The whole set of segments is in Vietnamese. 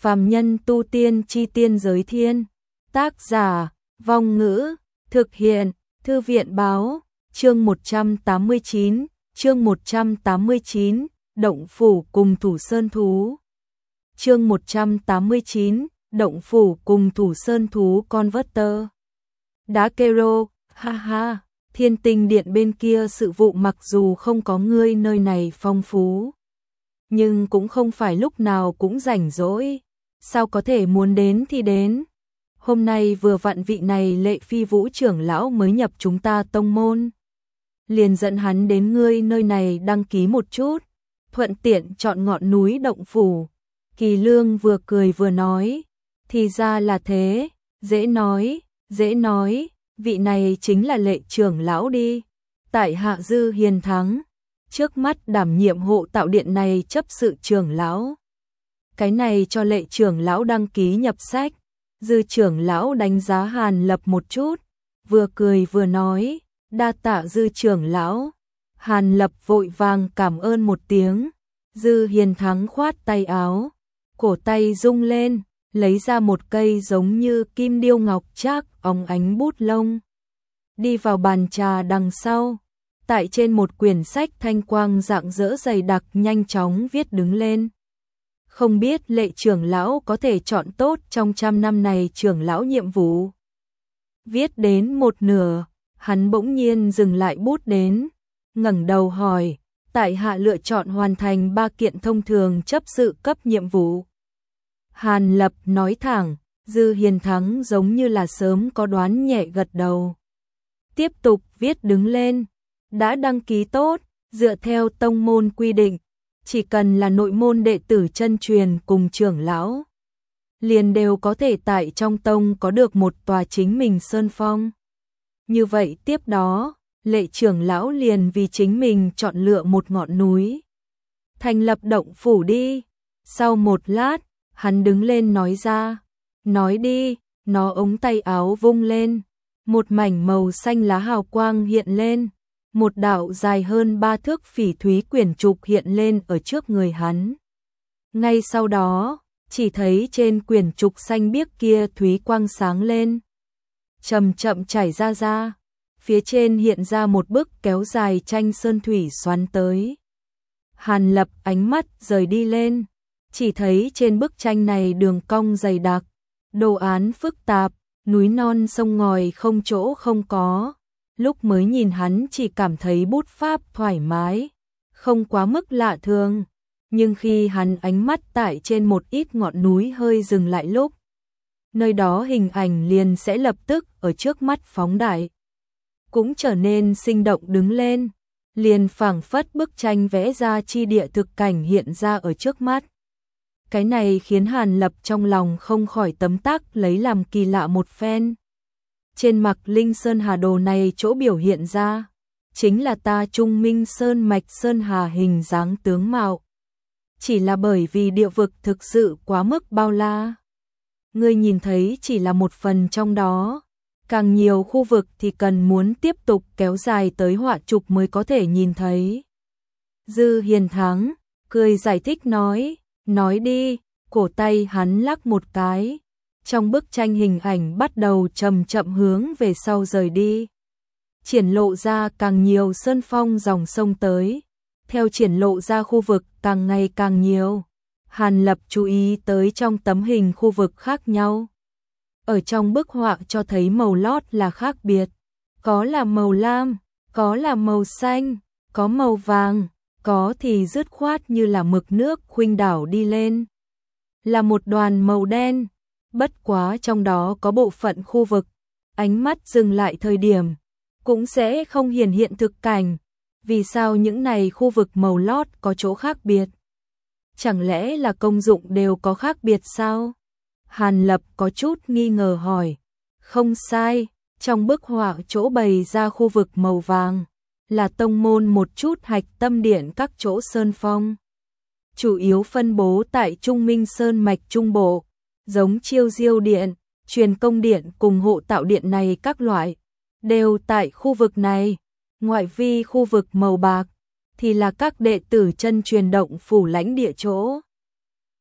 Phàm nhân tu tiên chi tiên giới thiên. Tác giả, Vong Ngữ, thực hiện, Thư viện Báo, chương 189, chương 189, Động Phủ cùng Thủ Sơn Thú. Chương 189, Động Phủ cùng Thủ Sơn Thú Converter. Đá Kero, ha ha, Thiên Tinh Điện bên kia sự vụ mặc dù không có ngươi nơi này phong phú, nhưng cũng không phải lúc nào cũng rảnh rỗi, sao có thể muốn đến thì đến. Hôm nay vừa vặn vị này Lệ Phi Vũ trưởng lão mới nhập chúng ta tông môn, liền dẫn hắn đến ngươi nơi này đăng ký một chút, thuận tiện chọn ngọn núi động phủ. Kỳ Lương vừa cười vừa nói, thì ra là thế, dễ nói, vị này chính là Lệ trưởng lão đi. Tại hạ Dư Hiền Thắng, trước mắt đảm nhiệm hộ tạo điện này chấp sự trưởng lão. Cái này cho Lệ trưởng lão đăng ký nhập sách. Dư trưởng lão đánh giá Hàn Lập một chút, vừa cười vừa nói, đa tạ Dư trưởng lão. Hàn Lập vội vàng cảm ơn một tiếng. Dư Hiền Thắng khoát tay áo, cổ tay rung lên, lấy ra một cây giống như kim điêu ngọc trác óng ánh bút lông, đi vào bàn trà đằng sau, tại trên một quyển sách thanh quang rạng rỡ dày đặc nhanh chóng viết đứng lên. Không biết Lệ trưởng lão có thể chọn tốt trong 100 năm này trưởng lão nhiệm vụ. Viết đến một nửa, hắn bỗng nhiên dừng lại bút đến, ngẩng đầu hỏi, tại hạ lựa chọn hoàn thành 3 kiện thông thường chấp sự cấp nhiệm vụ. Hàn Lập nói thẳng. Dư Hiền Thắng giống như là sớm có đoán nhẹ gật đầu. Tiếp tục viết đứng lên, đã đăng ký tốt, dựa theo tông môn quy định, chỉ cần là nội môn đệ tử chân truyền cùng trưởng lão, liền đều có thể tại trong tông có được một tòa chính mình sơn phong. Như vậy tiếp đó, Lệ trưởng lão liền vì chính mình chọn lựa một ngọn núi, thành lập động phủ đi. Sau một lát, hắn đứng lên nói ra, nói đi. Nó ống tay áo vung lên, một mảnh màu xanh lá hào quang hiện lên, một đạo dài hơn 3 thước phỉ thúy quyển trục hiện lên ở trước người hắn. Ngay sau đó, chỉ thấy trên quyển trục xanh biếc kia thúy quang sáng lên, chậm chậm chảy ra, phía trên hiện ra một bức kéo dài tranh sơn thủy xoắn tới. Hàn Lập ánh mắt rời đi lên, chỉ thấy trên bức tranh này đường cong dày đặc, đồ án phức tạp, núi non sông ngòi không chỗ không có. Lúc mới nhìn hắn chỉ cảm thấy bút pháp thoải mái, không quá mức lạ thường, nhưng khi hắn ánh mắt tại trên một ít ngọn núi hơi dừng lại lúc, nơi đó hình ảnh liền sẽ lập tức ở trước mắt phóng đại, cũng trở nên sinh động đứng lên, liền phảng phất bức tranh vẽ ra chi địa thực cảnh hiện ra ở trước mắt. Cái này khiến Hàn Lập trong lòng không khỏi tấm tắc lấy làm kỳ lạ một phen. Trên Mạc Linh Sơn Hà đồ này chỗ biểu hiện ra, chính là ta Trung Minh Sơn mạch Sơn Hà hình dáng tướng mạo. Chỉ là bởi vì địa vực thực sự quá mức bao la, ngươi nhìn thấy chỉ là một phần trong đó, càng nhiều khu vực thì cần muốn tiếp tục kéo dài tới họa trục mới có thể nhìn thấy. Dư Hiền Thắng cười giải thích nói đi. Cổ tay hắn lắc một cái, trong bức tranh hình ảnh bắt đầu chậm chậm hướng về sau rời đi, triển lộ ra càng nhiều sơn phong dòng sông tới. Theo triển lộ ra khu vực càng ngày càng nhiều, Hàn Lập chú ý tới trong tấm hình khu vực khác nhau. Ở trong bức họa cho thấy màu lót là khác biệt, có là màu lam, có là màu xanh, có màu vàng, có thì dứt khoát như là mực nước khuynh đảo đi lên, là một đoàn màu đen. Bất quá trong đó có bộ phận khu vực, ánh mắt dừng lại thời điểm, cũng sẽ không hiện thực cảnh. Vì sao những này khu vực màu lót có chỗ khác biệt? Chẳng lẽ là công dụng đều có khác biệt sao? Hàn Lập có chút nghi ngờ hỏi. Không sai, trong bức họa chỗ bày ra khu vực màu vàng, là tông môn một chút hạch tâm điện các chỗ sơn phong, chủ yếu phân bố tại Trung Minh Sơn mạch trung bộ, giống Chiêu Diêu điện, Truyền Công điện cùng hộ tạo điện này các loại, đều tại khu vực này. Ngoại vi khu vực màu bạc thì là các đệ tử chân truyền động phủ lãnh địa chỗ.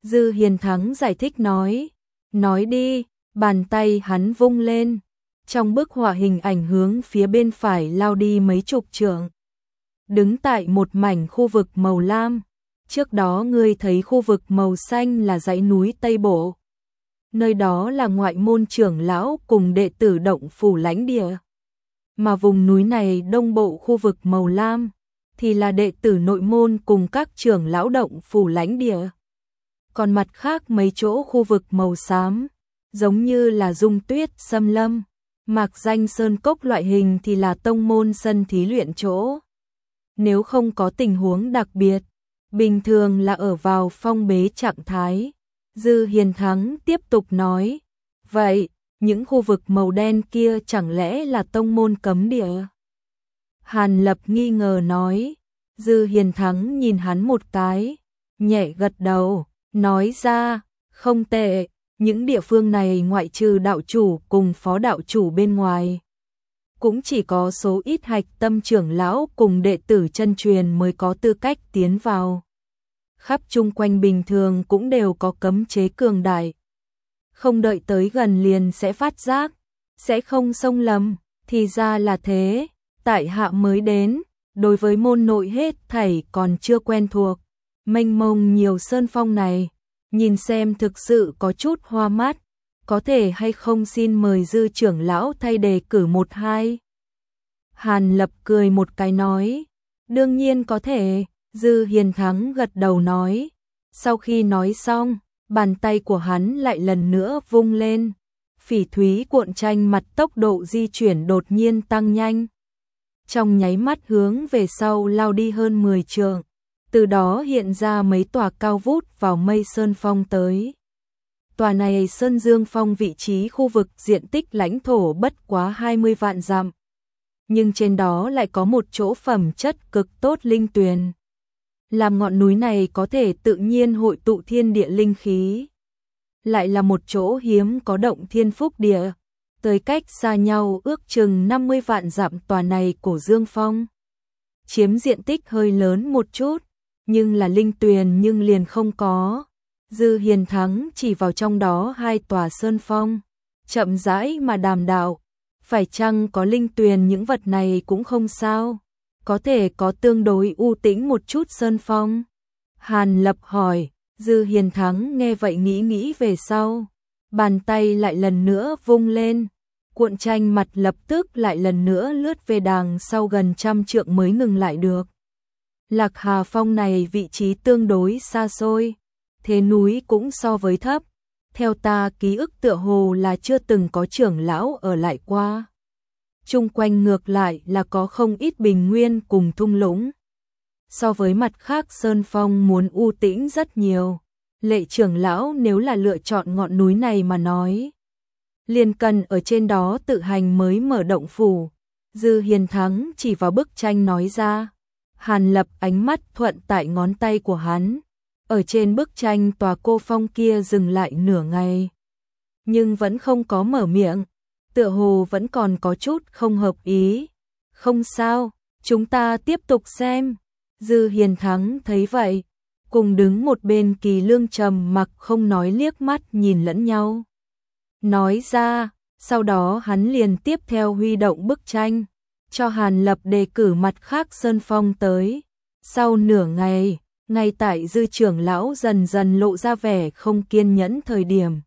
Dư Hiền Thắng giải thích nói đi, bàn tay hắn vung lên. Trong bức họa hình ảnh hướng phía bên phải lao đi mấy chục trượng. Đứng tại một mảnh khu vực màu lam, trước đó ngươi thấy khu vực màu xanh là dãy núi Tây Bộ. Nơi đó là ngoại môn trưởng lão cùng đệ tử động phủ lãnh địa. Mà vùng núi này đông bộ khu vực màu lam, thì là đệ tử nội môn cùng các trưởng lão động phủ lãnh địa. Còn mặt khác mấy chỗ khu vực màu xám, giống như là Dung Tuyết Xâm Lâm, Mạc Danh Sơn Cốc loại hình thì là tông môn sân thí luyện chỗ. Nếu không có tình huống đặc biệt, bình thường là ở vào phong bế trạng thái. Dư Hiền Thắng tiếp tục nói, vậy, những khu vực màu đen kia chẳng lẽ là tông môn cấm địa? Hàn Lập nghi ngờ nói. Dư Hiền Thắng nhìn hắn một cái, nhẹ gật đầu, nói ra, không tệ, những địa phương này ngoại trừ đạo chủ cùng phó đạo chủ bên ngoài. Cũng chỉ có số ít hạch tâm trưởng lão cùng đệ tử chân truyền mới có tư cách tiến vào. Khắp chung quanh bình thường cũng đều có cấm chế cường đại. Không đợi tới gần liền sẽ phát giác, sẽ không xông lầm, thì ra là thế, tại hạ mới đến, đối với môn nội hết thảy còn chưa quen thuộc. Mênh mông nhiều sơn phong này, nhìn xem thực sự có chút hoa mắt, có thể hay không xin mời Dư trưởng lão thay đề cử một hai. Hàn Lập cười một cái nói, đương nhiên có thể. Dư Hiền Thắng gật đầu nói. Sau khi nói xong, bàn tay của hắn lại lần nữa vung lên. Phỉ thúy cuộn tranh mặt tốc độ di chuyển đột nhiên tăng nhanh. Trong nháy mắt hướng về sau lao đi hơn 10 trượng. Từ đó hiện ra mấy tòa cao vút vào mây sơn phong tới. Tòa này Sơn Dương Phong vị trí khu vực diện tích lãnh thổ bất quá 20 vạn dặm. Nhưng trên đó lại có một chỗ phẩm chất cực tốt linh tuyền. Làm ngọn núi này có thể tự nhiên hội tụ thiên địa linh khí. Lại là một chỗ hiếm có động thiên phúc địa. Tới cách xa nhau ước chừng 50 vạn dặm tòa này cổ Dương Phong. Chiếm diện tích hơi lớn một chút, nhưng là linh tuyền nhưng liền không có. Dư Hiền Thắng chỉ vào trong đó hai tòa sơn phong, chậm rãi mà đàm đạo. Phải chăng có linh tuyền những vật này cũng không sao, có thể có tương đối u tĩnh một chút sơn phong. Hàn Lập hỏi, Dư Hiền Thắng nghe vậy nghĩ về sau. Bàn tay lại lần nữa vung lên, cuộn tranh mặt lập tức lại lần nữa lướt về đàng sau gần 100 trượng mới ngừng lại được. Lạc Hà Phong này vị trí tương đối xa xôi, thế núi cũng so với thấp. Theo ta ký ức tựa hồ là chưa từng có trưởng lão ở lại qua. Chung quanh ngược lại là có không ít bình nguyên cùng thung lũng. So với mặt khác Sơn Phong muốn u tĩnh rất nhiều. Lệ trưởng lão nếu là lựa chọn ngọn núi này mà nói, liền cần ở trên đó tự hành mới mở động phủ. Dư Hiền Thắng chỉ vào bức tranh nói ra. Hàn Lập ánh mắt thuận tại ngón tay của hắn. Ở trên bức tranh tòa cô phong kia dừng lại nửa ngày. Nhưng vẫn không có mở miệng. Tựa hồ vẫn còn có chút không hợp ý. Không sao, chúng ta tiếp tục xem. Dư Hiền Thắng thấy vậy, cùng đứng một bên Kỳ Lương trầm mặc không nói liếc mắt nhìn lẫn nhau. Nói ra, sau đó hắn liền tiếp theo huy động bức tranh, cho Hàn Lập đề cử mặt khác sơn phong tới. Sau nửa ngày, ngay tại Dư trưởng lão dần dần lộ ra vẻ không kiên nhẫn thời điểm,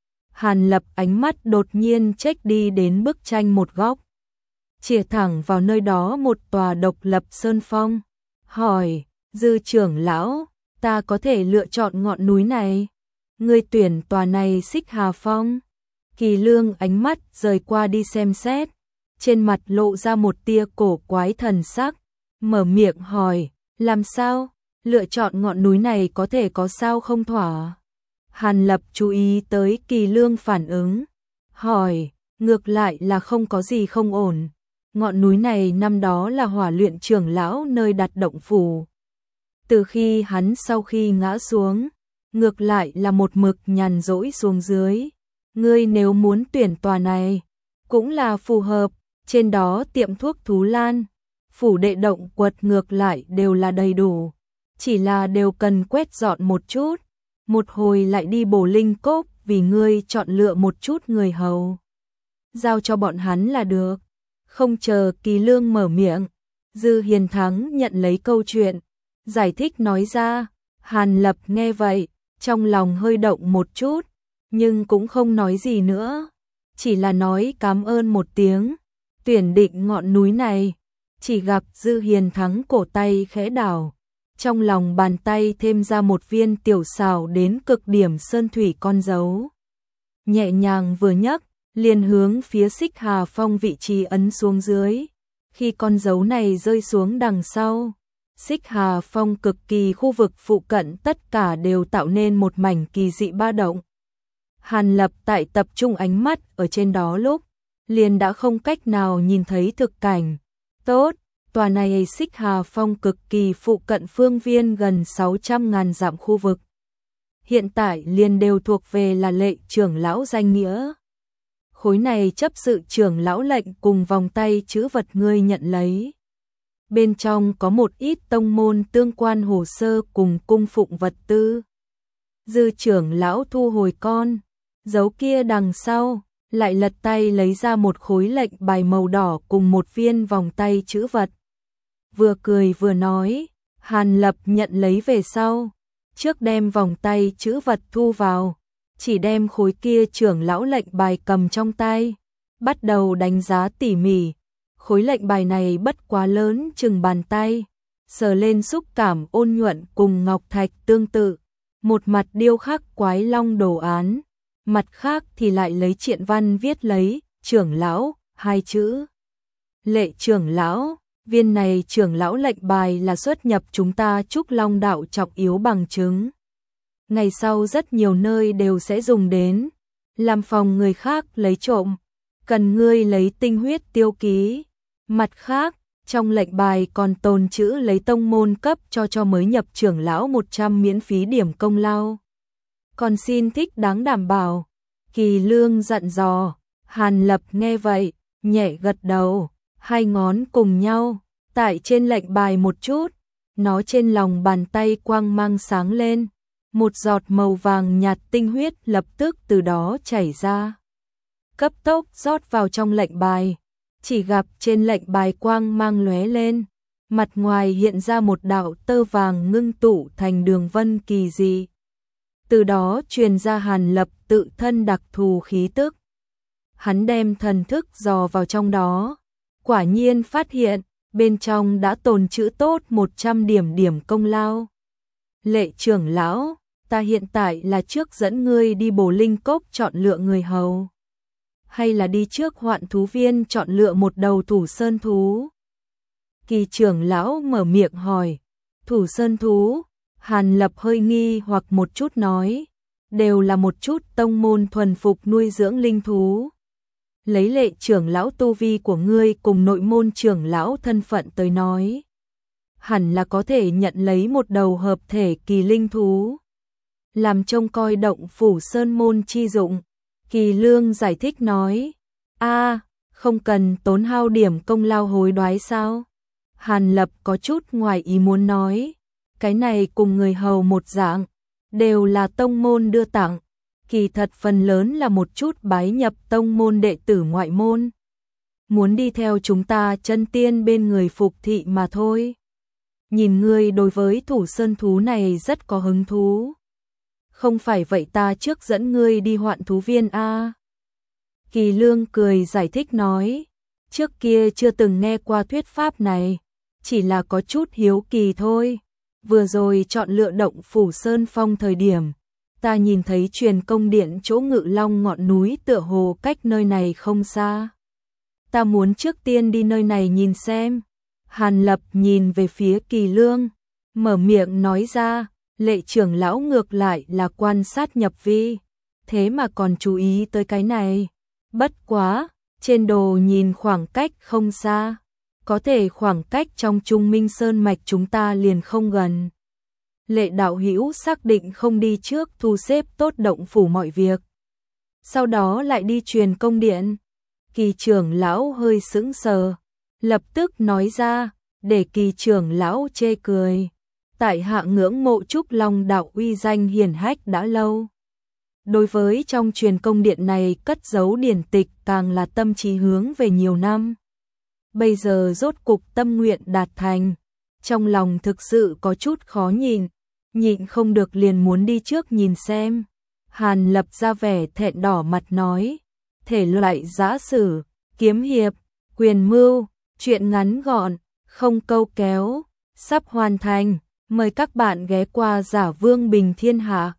Hàn Lập ánh mắt đột nhiên chếch đi đến bức tranh một góc, chĩa thẳng vào nơi đó một tòa độc lập sơn phong, hỏi, Dư trưởng lão, ta có thể lựa chọn ngọn núi này? Ngươi tuyển tòa này Xích Hà Phong. Kỳ Lương ánh mắt rời qua đi xem xét, trên mặt lộ ra một tia cổ quái thần sắc, mở miệng hỏi, làm sao? Lựa chọn ngọn núi này có thể có sao không thỏa? Hàn Lập chú ý tới Kỳ Lương phản ứng, hỏi, ngược lại là không có gì không ổn. Ngọn núi này năm đó là Hỏa Luyện trưởng lão nơi đặt động phủ. Từ khi hắn sau khi ngã xuống, ngược lại là một mực nhàn rỗi xuống dưới. Ngươi nếu muốn tuyển tòa này, cũng là phù hợp, trên đó tiệm thuốc Thú Lan, phủ đệ động quật ngược lại đều là đầy đủ, chỉ là đều cần quét dọn một chút. một hồi lại đi Bổ Linh Cốc vì ngươi chọn lựa một chút người hầu. Giao cho bọn hắn là được. Không chờ Kỳ Lương mở miệng, Dư Hiền Thắng nhận lấy câu chuyện, giải thích nói ra. Hàn Lập nghe vậy, trong lòng hơi động một chút, nhưng cũng không nói gì nữa, chỉ là nói cảm ơn một tiếng. Tuyển định ngọn núi này, chỉ gặp Dư Hiền Thắng cổ tay khẽ đảo, trong lòng bàn tay thêm ra một viên tiểu xảo đến cực điểm sơn thủy con dấu. Nhẹ nhàng vừa nhấc, liền hướng phía Xích Hà Phong vị trí ấn xuống dưới. Khi con dấu này rơi xuống đằng sau, Xích Hà Phong cực kỳ khu vực phụ cận tất cả đều tạo nên một mảnh kỳ dị ba động. Hàn Lập tại tập trung ánh mắt ở trên đó lúc, liền đã không cách nào nhìn thấy thực cảnh. Tốt, tòa này Xích Hà Phong cực kỳ phụ cận phương viên gần 600.000 dặm khu vực. Hiện tại liền đều thuộc về là Lệ trưởng lão danh nghĩa. Khối này chấp sự trưởng lão lệnh cùng vòng tay chữ vật ngươi nhận lấy. Bên trong có một ít tông môn tương quan hồ sơ cùng cung phụng vật tư. Dư trưởng lão thu hồi con dấu kia đằng sau, lại lật tay lấy ra một khối lệnh bài màu đỏ cùng một viên vòng tay chữ vật. Vừa cười vừa nói, Hàn Lập nhận lấy về sau, trước đem vòng tay chữ vật thu vào, chỉ đem khối kia trưởng lão lệnh bài cầm trong tay, bắt đầu đánh giá tỉ mỉ. Khối lệnh bài này bất quá lớn chừng bàn tay, sờ lên xúc cảm ôn nhuận cùng ngọc thạch tương tự, một mặt điêu khắc quái long đồ án, mặt khác thì lại lấy triện văn viết lấy trưởng lão hai chữ. Lệ trưởng lão, viên này trưởng lão lệnh bài là xuất nhập chúng ta Trúc Long đạo trọng yếu bằng chứng. Ngày sau rất nhiều nơi đều sẽ dùng đến, làm phòng người khác lấy trộm, cần ngươi lấy tinh huyết tiêu ký. Mặt khác, trong lệnh bài còn tồn chữ lấy tông môn cấp cho mới nhập trưởng lão 100 miễn phí điểm công lao. Còn xin thích đáng đảm bảo. Kỳ Lương dặn dò. Hàn Lập nghe vậy, nhẹ gật đầu, hai ngón cùng nhau, tại trên lệnh bài một chút, nó trên lòng bàn tay quang mang sáng lên, một giọt màu vàng nhạt tinh huyết lập tức từ đó chảy ra. Cấp tốc rót vào trong lệnh bài, chỉ gặp trên lệnh bài quang mang lóe lên, mặt ngoài hiện ra một đạo tơ vàng ngưng tụ thành đường vân kỳ dị. Từ đó truyền ra Hàn Lập tự thân đặc thù khí tức. Hắn đem thần thức dò vào trong đó, quả nhiên phát hiện, bên trong đã tồn chữ tốt 100 điểm công lao. Lệ trưởng lão, ta hiện tại là trước dẫn ngươi đi Bổ Linh Cốc chọn lựa người hầu, hay là đi trước Hoạn Thú Viên chọn lựa một đầu thủ sơn thú? Kỳ trưởng lão mở miệng hỏi. Thủ sơn thú? Hàn Lập hơi nghi hoặc một chút nói, đều là một chút tông môn thuần phục nuôi dưỡng linh thú. Lấy Lệ trưởng lão tu vi của ngươi cùng nội môn trưởng lão thân phận tới nói, hẳn là có thể nhận lấy một đầu hợp thể kỳ linh thú, làm trông coi động phủ sơn môn chi dụng. Kỳ Lương giải thích nói, không cần tốn hao điểm công lao hối đoái sao? Hàn Lập có chút ngoài ý muốn nói, cái này cùng người hầu một dạng, đều là tông môn đưa tặng, kỳ thật phần lớn là một chút bái nhập tông môn đệ tử ngoại môn, muốn đi theo chúng ta chân tiên bên người phục thị mà thôi. Nhìn ngươi đối với thủ sơn thú này rất có hứng thú. Không phải vậy ta trước dẫn ngươi đi Hoạn Thú Viên a. Kỳ Lương cười giải thích nói, trước kia chưa từng nghe qua thuyết pháp này, chỉ là có chút hiếu kỳ thôi. Vừa rồi chọn lựa động phủ Sơn Phong thời điểm, ta nhìn thấy truyền công điện chỗ Ngự Long ngọn núi tựa hồ cách nơi này không xa. Ta muốn trước tiên đi nơi này nhìn xem. Hàn Lập nhìn về phía Kỳ Lương, mở miệng nói ra, Lệ trưởng lão ngược lại là quan sát nhập vi, thế mà còn chú ý tới cái này. Bất quá, trên đồ nhìn khoảng cách không xa, có thể khoảng cách trong Trung Minh Sơn mạch chúng ta liền không gần. Lệ đạo hữu xác định không đi trước thu xếp tốt động phủ mọi việc, sau đó lại đi truyền công điện. Kỳ trưởng lão hơi sững sờ, lập tức nói ra, để Kỳ trưởng lão chê cười. tại hạ ngưỡng mộ Trúc Long đạo uy danh hiển hách đã lâu. Đối với trong truyền công điện này cất giấu điển tịch càng là tâm trí hướng về nhiều năm. Bây giờ rốt cục tâm nguyện đạt thành, trong lòng thực sự có chút khó nhịn không được liền muốn đi trước nhìn xem. Hàn Lập ra vẻ thẹn đỏ mặt nói, thể loại giã sử, kiếm hiệp, quyền mưu, truyện ngắn gọn, không câu kéo, sắp hoàn thành, mời các bạn ghé qua Giả Vương Bình Thiên Hạ.